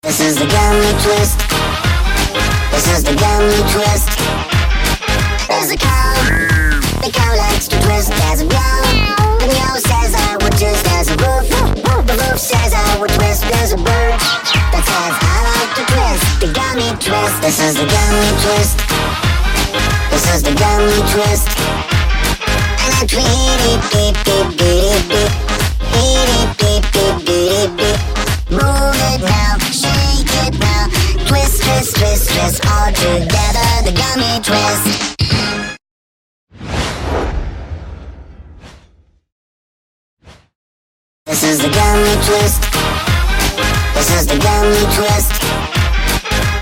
This is the gummy twist. This is the gummy twist. There's a cow. The cow likes to twist. There's a meow. The meow says I would twist. There's a roof. The roof says I would twist. There's a bird that says I like to twist. The gummy twist. This is the gummy twist. This is the gummy twist. And I tweet it, beep, beep, beep, beep. Beep, beep, beep, beep, beep. Move it now, shake it now. Twist, twist, twist, twist. All together, the gummy twist. This is the gummy twist. This is the gummy twist.